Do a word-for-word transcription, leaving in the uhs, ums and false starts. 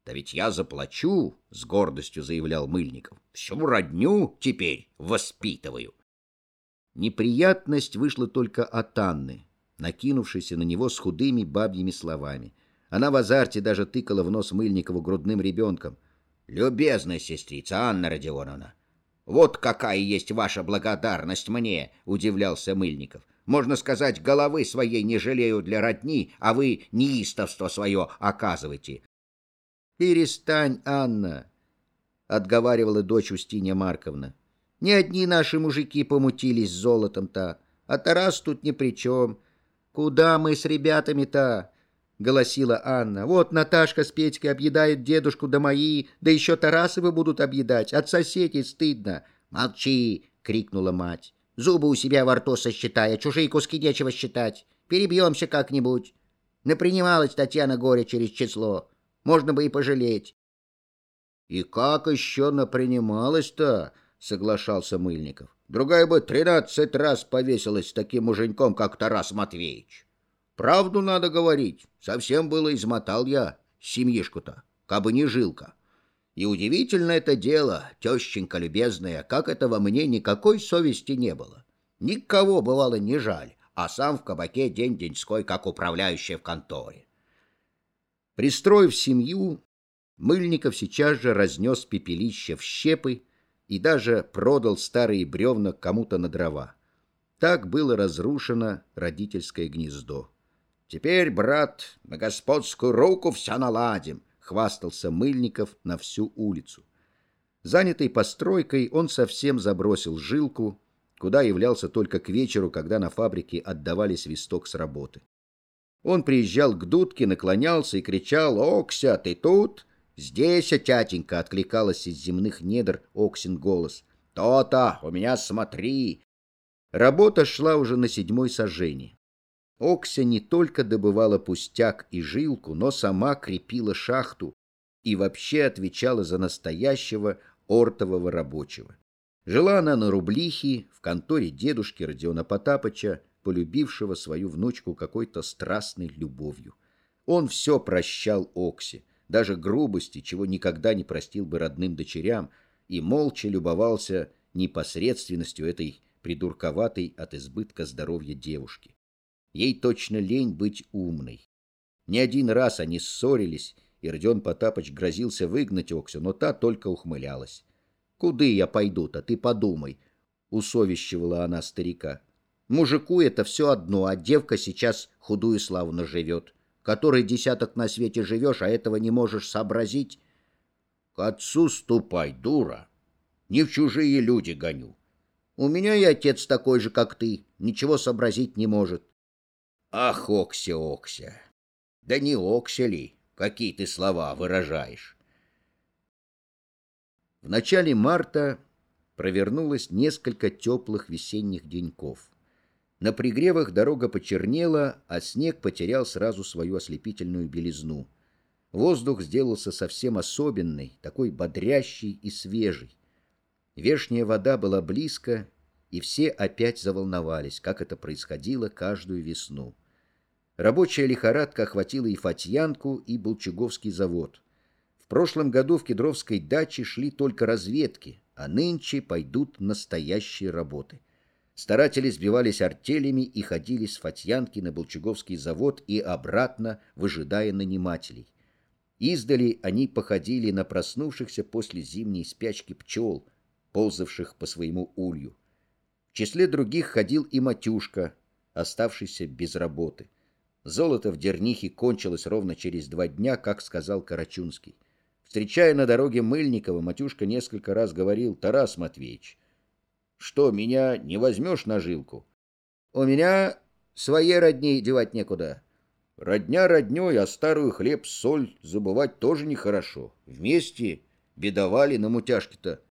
Да ведь я заплачу, — с гордостью заявлял Мыльников. Всю родню теперь воспитываю. Неприятность вышла только от Анны, накинувшейся на него с худыми бабьими словами. Она в азарте даже тыкала в нос Мыльникову грудным ребенком. «Любезная сестрица Анна Родионовна, вот какая есть ваша благодарность мне!» — удивлялся Мыльников. «Можно сказать, головы своей не жалею для родни, а вы неистовство свое оказываете». «Перестань, Анна!» — отговаривала дочь Устинья Марковна. «Не одни наши мужики помутились с золотом-то, а Тарас тут ни при чем. Куда мы с ребятами-то?» — голосила Анна. «Вот Наташка с Петькой объедают дедушку да мои, да еще Тарасовы будут объедать. От соседей стыдно». «Молчи!» — крикнула мать. «Зубы у себя во рту сосчитай, а чужие куски нечего считать. Перебьемся как-нибудь. Напринималась Татьяна горе через число. Можно бы и пожалеть». «И как еще напринималась-то?» — соглашался Мыльников. «Другая бы тринадцать раз повесилась с таким муженьком, как Тарас Матвеевич. Правду надо говорить, совсем было измотал я семьишку-то, кабы не жилка. И удивительно это дело, тещенька любезная, как это во мне никакой совести не было. Никого, бывало, не жаль, а сам в кабаке день-деньской, как управляющий в конторе». Пристроив семью, Мыльников сейчас же разнес пепелище в щепы и даже продал старые бревна кому-то на дрова. Так было разрушено родительское гнездо. «Теперь, брат, на господскую руку все наладим», — хвастался Мыльников на всю улицу. Занятый постройкой, он совсем забросил жилку, куда являлся только к вечеру, когда на фабрике отдавали свисток с работы. Он приезжал к дудке, наклонялся и кричал: «Окся, ты тут?» «Здесь, тятенька», — откликалась из земных недр Оксин голос. «То-то, у меня смотри». Работа шла уже на седьмой сажени. Окся не только добывала пустяк и жилку, но сама крепила шахту и вообще отвечала за настоящего ортового рабочего. Жила она на Рублихе, в конторе дедушки Родиона Потапыча, полюбившего свою внучку какой-то страстной любовью. Он все прощал Оксе, даже грубости, чего никогда не простил бы родным дочерям, и молча любовался непосредственностью этой придурковатой от избытка здоровья девушки. Ей точно лень быть умной. Не один раз они ссорились, и Родион Потапыч грозился выгнать Оксю, но та только ухмылялась. «Куды я пойду-то, ты подумай», — усовещивала она старика. «Мужику это все одно, а девка сейчас худую славно живет. Который десяток на свете живешь, а этого не можешь сообразить». «К отцу ступай, дура, не в чужие люди гоню. У меня и отец такой же, как ты, ничего сообразить не может». «Ах, Окся, Окся! Да не Окся ли? Какие ты слова выражаешь!» В начале марта провернулось несколько теплых весенних деньков. На пригревах дорога почернела, а снег потерял сразу свою ослепительную белизну. Воздух сделался совсем особенный, такой бодрящий и свежий. Вешняя вода была близко, и все опять заволновались, как это происходило каждую весну. Рабочая лихорадка охватила и Фатьянку, и Болчуговский завод. В прошлом году в Кедровской даче шли только разведки, а нынче пойдут настоящие работы. Старатели сбивались артелями и ходили с Фатьянки на Болчуговский завод и обратно, выжидая нанимателей. Издали они походили на проснувшихся после зимней спячки пчел, ползавших по своему улью. В числе других ходил и Матюшка, оставшийся без работы. Золото в Дернихе кончилось ровно через два дня, как сказал Карачунский. Встречая на дороге Мыльникова, Матюшка несколько раз говорил: «Тарас Матвеевич, что, меня не возьмешь на жилку?» «У меня своей родни девать некуда». «Родня родней, а старую хлеб-соль забывать тоже нехорошо. Вместе бедовали на мутяжке-то».